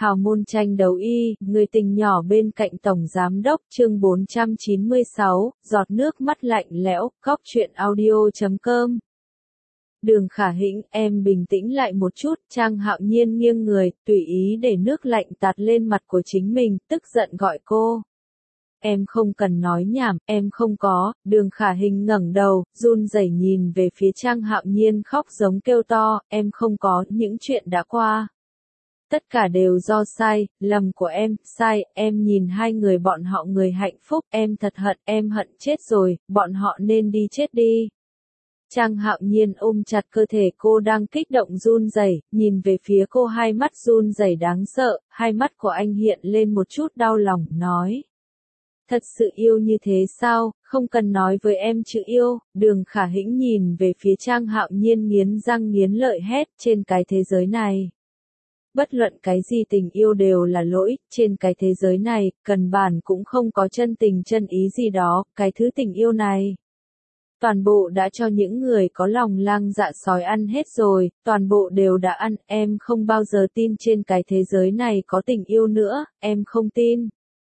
Hào môn tranh đấu y, người tình nhỏ bên cạnh Tổng Giám đốc, chương 496, giọt nước mắt lạnh lẽo, góc truyện audio.com. Đường Khả Hĩnh, em bình tĩnh lại một chút, Trang Hạo Nhiên nghiêng người, tùy ý để nước lạnh tạt lên mặt của chính mình, tức giận gọi cô. Em không cần nói nhảm, em không có. Đường Khả Hinh ngẩng đầu, run rẩy nhìn về phía Trang Hạo Nhiên, khóc giống kêu to, em không có, những chuyện đã qua. Tất cả đều do sai, lầm của em, sai, em nhìn hai người bọn họ người hạnh phúc, em thật hận, em hận chết rồi, bọn họ nên đi chết đi. Trang Hạo Nhiên ôm chặt cơ thể cô đang kích động run rẩy, nhìn về phía cô, hai mắt run rẩy đáng sợ, hai mắt của anh hiện lên một chút đau lòng, nói. Thật sự yêu như thế sao, không cần nói với em chữ yêu. Đường Khả Hĩnh nhìn về phía Trang Hạo Nhiên nghiến răng nghiến lợi hét, trên cái thế giới này. Bất luận cái gì tình yêu đều là lỗi, trên cái thế giới này, cần bản cũng không có chân tình chân ý gì đó, cái thứ tình yêu này. Toàn bộ đã cho những người có lòng lang dạ sói ăn hết rồi, toàn bộ đều đã ăn, em không bao giờ tin trên cái thế giới này có tình yêu nữa, em không tin.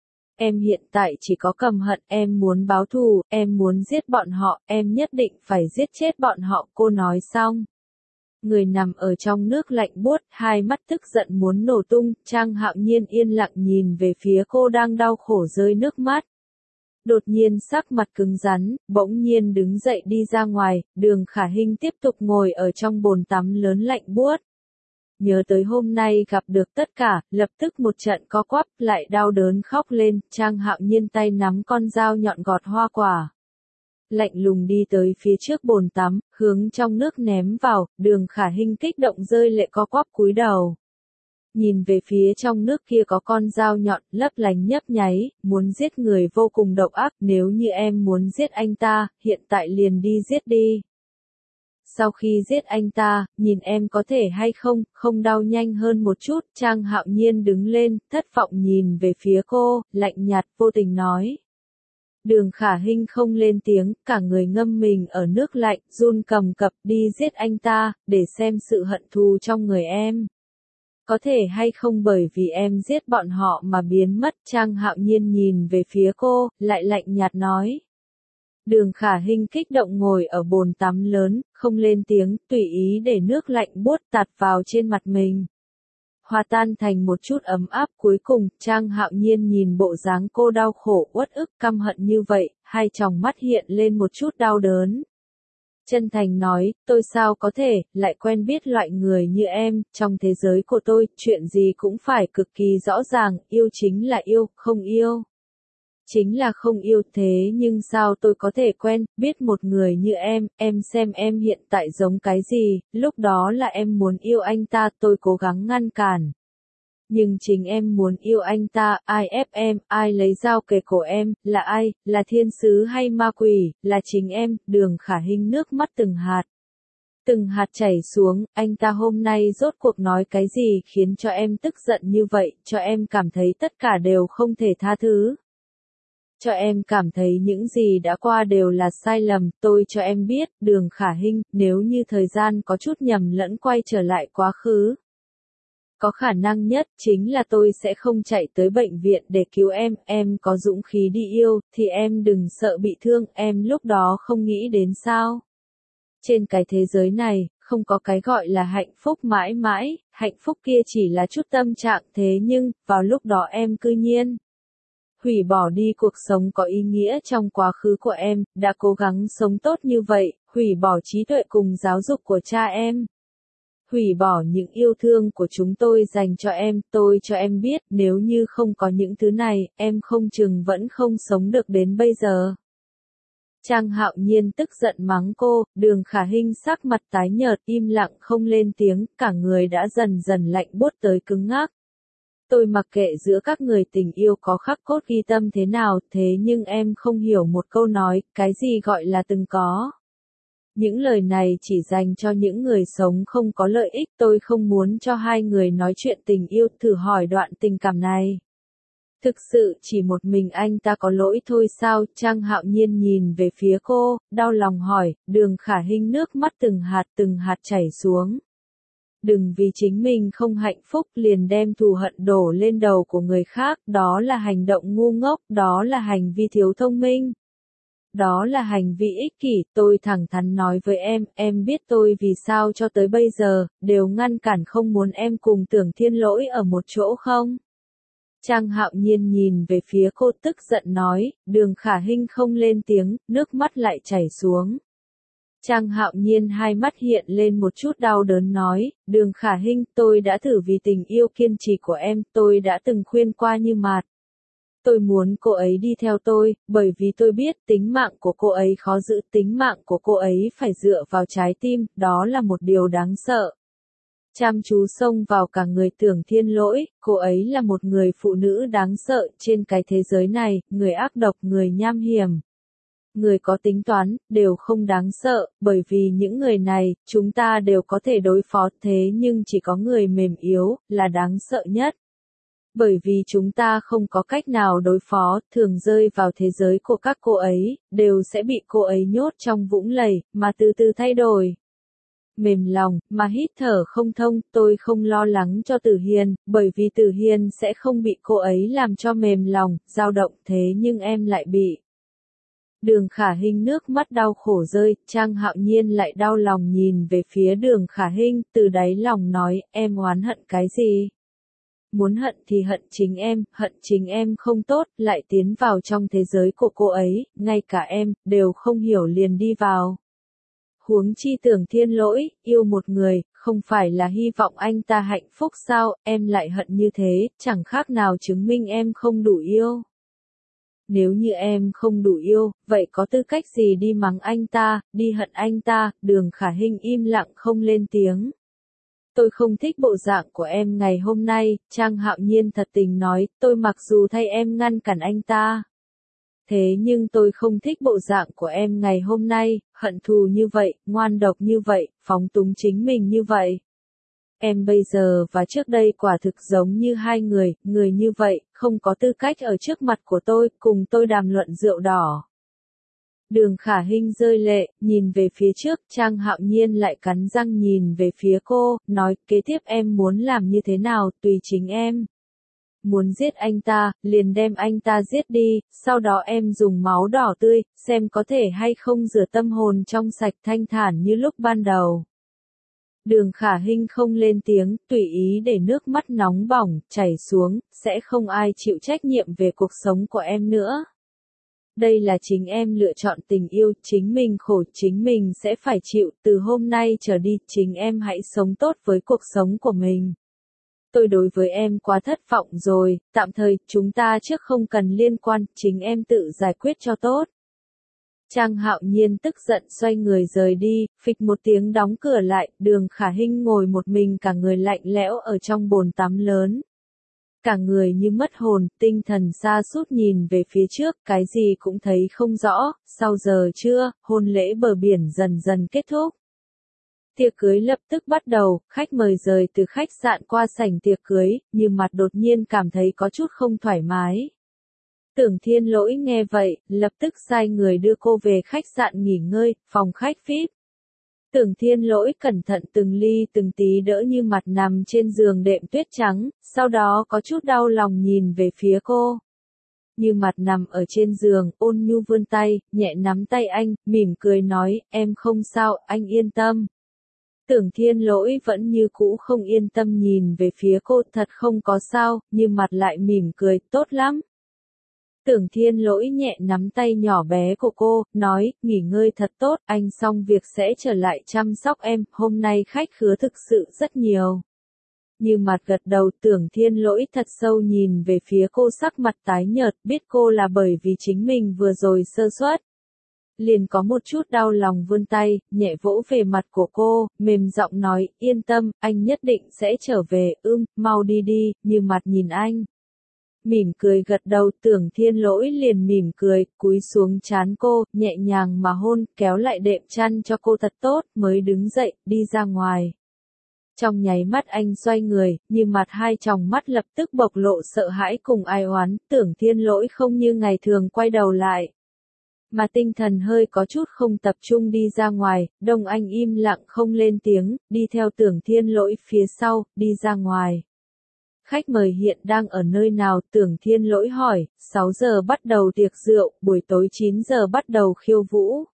Em hiện tại chỉ có căm hận, em muốn báo thù, em muốn giết bọn họ, em nhất định phải giết chết bọn họ, cô nói xong. Người nằm ở trong nước lạnh buốt, hai mắt tức giận muốn nổ tung, Trang Hạo Nhiên yên lặng nhìn về phía cô đang đau khổ rơi nước mắt. Đột nhiên sắc mặt cứng rắn, bỗng nhiên đứng dậy đi ra ngoài, Đường Khả Hinh tiếp tục ngồi ở trong bồn tắm lớn lạnh buốt. Nhớ tới hôm nay gặp được tất cả, lập tức một trận co quắp, lại đau đớn khóc lên, Trang Hạo Nhiên tay nắm con dao nhọn gọt hoa quả. Lạnh lùng đi tới phía trước bồn tắm, hướng trong nước ném vào, Đường Khả Hinh kích động rơi lệ co quắp cúi đầu. Nhìn về phía trong nước kia có con dao nhọn, lấp lánh nhấp nháy, muốn giết người vô cùng độc ác, nếu như em muốn giết anh ta, hiện tại liền đi giết đi. Sau khi giết anh ta, nhìn em có thể hay không, không đau nhanh hơn một chút, Trang Hạo Nhiên đứng lên, thất vọng nhìn về phía cô, lạnh nhạt, vô tình nói. Đường Khả Hinh không lên tiếng, cả người ngâm mình ở nước lạnh, run cầm cập đi giết anh ta, để xem sự hận thù trong người em. Có thể hay không bởi vì em giết bọn họ mà biến mất, Trang Hạo Nhiên nhìn về phía cô, lại lạnh nhạt nói. Đường Khả Hinh kích động ngồi ở bồn tắm lớn, không lên tiếng, tùy ý để nước lạnh buốt tạt vào trên mặt mình. Hòa tan thành một chút ấm áp, cuối cùng, Trang Hạo Nhiên nhìn bộ dáng cô đau khổ uất ức căm hận như vậy, hai tròng mắt hiện lên một chút đau đớn. Chân thành nói, tôi sao có thể, lại quen biết loại người như em, trong thế giới của tôi, chuyện gì cũng phải cực kỳ rõ ràng, yêu chính là yêu, không yêu. Chính là không yêu, thế nhưng sao tôi có thể quen, biết một người như em xem em hiện tại giống cái gì, lúc đó là em muốn yêu anh ta, tôi cố gắng ngăn cản. Nhưng chính em muốn yêu anh ta, ai ép em, ai lấy dao kề cổ em, là ai, là thiên sứ hay ma quỷ, là chính em. Đường Khả Hinh nước mắt từng hạt chảy xuống, anh ta hôm nay rốt cuộc nói cái gì khiến cho em tức giận như vậy, cho em cảm thấy tất cả đều không thể tha thứ. Cho em cảm thấy những gì đã qua đều là sai lầm, tôi cho em biết, Đường Khả Hinh, nếu như thời gian có chút nhầm lẫn quay trở lại quá khứ. Có khả năng nhất chính là tôi sẽ không chạy tới bệnh viện để cứu em có dũng khí đi yêu, thì em đừng sợ bị thương, em lúc đó không nghĩ đến sao. Trên cái thế giới này, không có cái gọi là hạnh phúc mãi mãi, hạnh phúc kia chỉ là chút tâm trạng, thế nhưng, vào lúc đó em cư nhiên hủy bỏ đi cuộc sống có ý nghĩa trong quá khứ của em, đã cố gắng sống tốt như vậy, hủy bỏ trí tuệ cùng giáo dục của cha em. Hủy bỏ những yêu thương của chúng tôi dành cho em, tôi cho em biết, nếu như không có những thứ này, em không chừng vẫn không sống được đến bây giờ. Trang Hạo Nhiên tức giận mắng cô, Đường Khả Hinh sắc mặt tái nhợt, im lặng không lên tiếng, cả người đã dần dần lạnh buốt tới cứng ngắc. Tôi mặc kệ giữa các người tình yêu có khắc cốt ghi tâm thế nào, thế nhưng em không hiểu một câu nói, cái gì gọi là từng có. Những lời này chỉ dành cho những người sống không có lợi ích, tôi không muốn cho hai người nói chuyện tình yêu, thử hỏi đoạn tình cảm này. Thực sự chỉ một mình anh ta có lỗi thôi sao? Trang Hạo Nhiên nhìn về phía cô, đau lòng hỏi, Đường Khả Hinh nước mắt từng hạt chảy xuống. Đừng vì chính mình không hạnh phúc liền đem thù hận đổ lên đầu của người khác, đó là hành động ngu ngốc, đó là hành vi thiếu thông minh. Đó là hành vi ích kỷ, tôi thẳng thắn nói với em biết tôi vì sao cho tới bây giờ, đều ngăn cản không muốn em cùng Tưởng Thiên Lỗi ở một chỗ không? Trang Hạo Nhiên nhìn về phía cô tức giận nói, Đường Khả Hinh không lên tiếng, nước mắt lại chảy xuống. Trang Hạo Nhiên hai mắt hiện lên một chút đau đớn nói, Đường Khả Hinh, tôi đã thử vì tình yêu kiên trì của em, tôi đã từng khuyên qua như mạt. Tôi muốn cô ấy đi theo tôi, bởi vì tôi biết tính mạng của cô ấy khó giữ, tính mạng của cô ấy phải dựa vào trái tim, đó là một điều đáng sợ. Chăm chú xông vào cả người Tưởng Thiên Lỗi, cô ấy là một người phụ nữ đáng sợ trên cái thế giới này, người ác độc, người nham hiểm. Người có tính toán, đều không đáng sợ, bởi vì những người này, chúng ta đều có thể đối phó, thế nhưng chỉ có người mềm yếu, là đáng sợ nhất. Bởi vì chúng ta không có cách nào đối phó, thường rơi vào thế giới của các cô ấy, đều sẽ bị cô ấy nhốt trong vũng lầy, mà từ từ thay đổi. Mềm lòng, mà hít thở không thông, tôi không lo lắng cho Tử Hiền, bởi vì Tử Hiền sẽ không bị cô ấy làm cho mềm lòng, dao động, thế nhưng em lại bị. Đường Khả Hinh nước mắt đau khổ rơi, Trang Hạo Nhiên lại đau lòng nhìn về phía Đường Khả Hinh, từ đáy lòng nói, em oán hận cái gì? Muốn hận thì hận chính em không tốt, lại tiến vào trong thế giới của cô ấy, ngay cả em, đều không hiểu liền đi vào. Huống chi Tưởng Thiên Lỗi, yêu một người, không phải là hy vọng anh ta hạnh phúc sao, em lại hận như thế, chẳng khác nào chứng minh em không đủ yêu. Nếu như em không đủ yêu, vậy có tư cách gì đi mắng anh ta, đi hận anh ta, Đường Khả Hinh im lặng không lên tiếng. Tôi không thích bộ dạng của em ngày hôm nay, Trang Hạo Nhiên thật tình nói, tôi mặc dù thay em ngăn cản anh ta. Thế nhưng tôi không thích bộ dạng của em ngày hôm nay, hận thù như vậy, ngoan độc như vậy, phóng túng chính mình như vậy. Em bây giờ và trước đây quả thực giống như hai người, người như vậy, không có tư cách ở trước mặt của tôi, cùng tôi đàm luận rượu đỏ. Đường Khả Hinh rơi lệ, nhìn về phía trước, Trang Hạo Nhiên lại cắn răng nhìn về phía cô, nói, kế tiếp em muốn làm như thế nào, tùy chính em. Muốn giết anh ta, liền đem anh ta giết đi, sau đó em dùng máu đỏ tươi, xem có thể hay không rửa tâm hồn trong sạch thanh thản như lúc ban đầu. Đường Khả Hinh không lên tiếng, tùy ý để nước mắt nóng bỏng, chảy xuống, sẽ không ai chịu trách nhiệm về cuộc sống của em nữa. Đây là chính em lựa chọn tình yêu, chính mình khổ, chính mình sẽ phải chịu, từ hôm nay trở đi, chính em hãy sống tốt với cuộc sống của mình. Tôi đối với em quá thất vọng rồi, tạm thời, chúng ta trước không cần liên quan, chính em tự giải quyết cho tốt. Trang Hạo Nhiên tức giận xoay người rời đi, phịch một tiếng đóng cửa lại, Đường Khả Hinh ngồi một mình cả người lạnh lẽo ở trong bồn tắm lớn. Cả người như mất hồn, tinh thần sa sút nhìn về phía trước, cái gì cũng thấy không rõ, sau giờ trưa, hôn lễ bờ biển dần dần kết thúc. Tiệc cưới lập tức bắt đầu, khách mời rời từ khách sạn qua sảnh tiệc cưới, như mặt đột nhiên cảm thấy có chút không thoải mái. Tưởng Thiên Lỗi nghe vậy, lập tức sai người đưa cô về khách sạn nghỉ ngơi, phòng khách VIP. Tưởng Thiên Lỗi cẩn thận từng ly từng tí đỡ như mặt nằm trên giường đệm tuyết trắng, sau đó có chút đau lòng nhìn về phía cô. Như mặt nằm ở trên giường, ôn nhu vươn tay, nhẹ nắm tay anh, mỉm cười nói, em không sao, anh yên tâm. Tưởng Thiên Lỗi vẫn như cũ không yên tâm nhìn về phía cô, thật không có sao, như mặt lại mỉm cười, tốt lắm. Tưởng Thiên Lỗi nhẹ nắm tay nhỏ bé của cô, nói, nghỉ ngơi thật tốt, anh xong việc sẽ trở lại chăm sóc em, hôm nay khách khứa thực sự rất nhiều. Như mặt gật đầu, Tưởng Thiên Lỗi thật sâu nhìn về phía cô, sắc mặt tái nhợt, biết cô là bởi vì chính mình vừa rồi sơ suất. Liền có một chút đau lòng vươn tay, nhẹ vỗ về mặt của cô, mềm giọng nói, yên tâm, anh nhất định sẽ trở về, mau đi đi, như mặt nhìn anh. Mỉm cười gật đầu, Tưởng Thiên Lỗi liền mỉm cười, cúi xuống trán cô, nhẹ nhàng mà hôn, kéo lại đệm chăn cho cô thật tốt, mới đứng dậy, đi ra ngoài. Trong nháy mắt anh xoay người, như mặt hai tròng mắt lập tức bộc lộ sợ hãi cùng ai oán, Tưởng Thiên Lỗi không như ngày thường quay đầu lại. mà tinh thần hơi có chút không tập trung đi ra ngoài, Đông Anh im lặng không lên tiếng, đi theo Tưởng Thiên Lỗi phía sau, đi ra ngoài. Khách mời hiện đang ở nơi nào? Tưởng Thiên Lỗi hỏi, 6 giờ bắt đầu tiệc rượu, buổi tối 9 giờ bắt đầu khiêu vũ.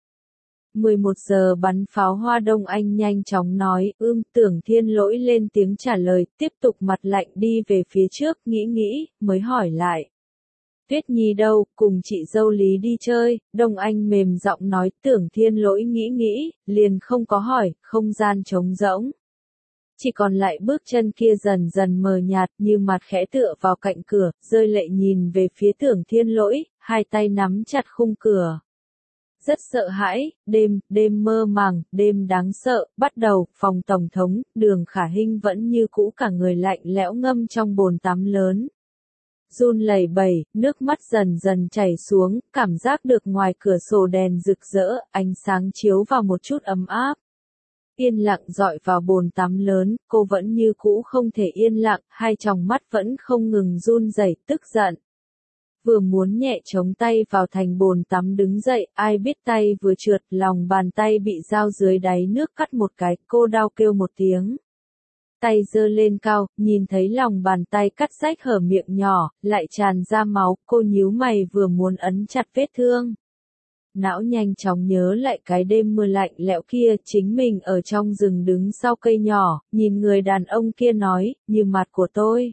11 giờ bắn pháo hoa. Đông Anh nhanh chóng nói, Tưởng Thiên Lỗi lên tiếng trả lời, tiếp tục mặt lạnh đi về phía trước, nghĩ, mới hỏi lại. Tuyết Nhi đâu, cùng chị dâu Lý đi chơi, Đông Anh mềm giọng nói. Tưởng Thiên Lỗi nghĩ, liền không có hỏi, không gian trống rỗng. Chỉ còn lại bước chân kia dần dần mờ nhạt, như mặt khẽ tựa vào cạnh cửa, rơi lệ nhìn về phía Tưởng Thiên Lỗi, hai tay nắm chặt khung cửa. Rất sợ hãi, đêm mơ màng, đêm đáng sợ, bắt đầu, phòng tổng thống, Đường Khả Hinh vẫn như cũ cả người lạnh lẽo ngâm trong bồn tắm lớn. Run lẩy bẩy, nước mắt dần dần chảy xuống, cảm giác được ngoài cửa sổ đèn rực rỡ, ánh sáng chiếu vào một chút ấm áp. Yên lặng dọi vào bồn tắm lớn, cô vẫn như cũ không thể yên lặng, hai tròng mắt vẫn không ngừng run rẩy, tức giận. Vừa muốn nhẹ chống tay vào thành bồn tắm đứng dậy, ai biết tay vừa trượt, lòng bàn tay bị dao dưới đáy nước cắt một cái, cô đau kêu một tiếng. Tay giơ lên cao, nhìn thấy lòng bàn tay cắt rách hở miệng nhỏ, lại tràn ra máu, cô nhíu mày vừa muốn ấn chặt vết thương. Não nhanh chóng nhớ lại cái đêm mưa lạnh lẽo kia, chính mình ở trong rừng đứng sau cây nhỏ, nhìn người đàn ông kia nói, như mặt của tôi.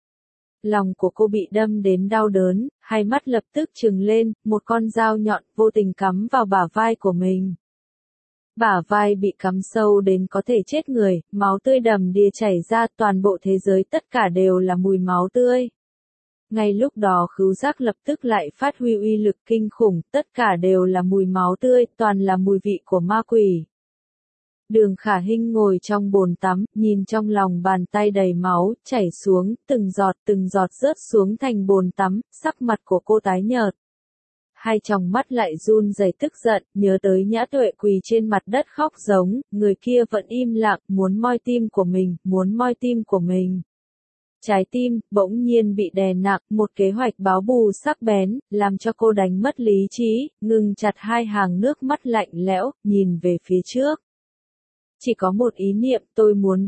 Lòng của cô bị đâm đến đau đớn, hai mắt lập tức trừng lên, một con dao nhọn vô tình cắm vào bả vai của mình. Bả vai bị cắm sâu đến có thể chết người, máu tươi đầm đìa chảy ra, toàn bộ thế giới tất cả đều là mùi máu tươi. Ngay lúc đó khứu giác lập tức lại phát huy uy lực kinh khủng, tất cả đều là mùi máu tươi, toàn là mùi vị của ma quỷ. Đường Khả Hinh ngồi trong bồn tắm, nhìn trong lòng bàn tay đầy máu, chảy xuống, từng giọt rớt xuống thành bồn tắm, sắc mặt của cô tái nhợt. Hai tròng mắt lại run rẩy tức giận, nhớ tới Nhã Tuệ quỳ trên mặt đất khóc giống, người kia vẫn im lặng, muốn moi tim của mình. Trái tim, bỗng nhiên bị đè nặng, một kế hoạch báo thù sắc bén, làm cho cô đánh mất lý trí, ngừng chặt hai hàng nước mắt lạnh lẽo, nhìn về phía trước. Chỉ có một ý niệm, tôi muốn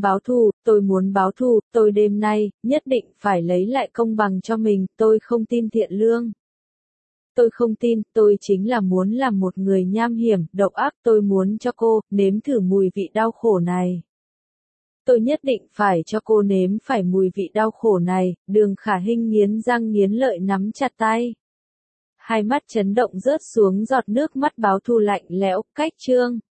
báo thù, tôi đêm nay, nhất định phải lấy lại công bằng cho mình, tôi không tin thiện lương. Tôi không tin, tôi chính là muốn làm một người nham hiểm, độc ác, tôi muốn cho cô, nếm thử mùi vị đau khổ này. Tôi nhất định phải cho cô nếm phải mùi vị đau khổ này, Đường Khả Hinh nghiến răng nghiến lợi nắm chặt tay. Hai mắt chấn động rớt xuống giọt nước mắt báo thù lạnh lẽo, cách chương.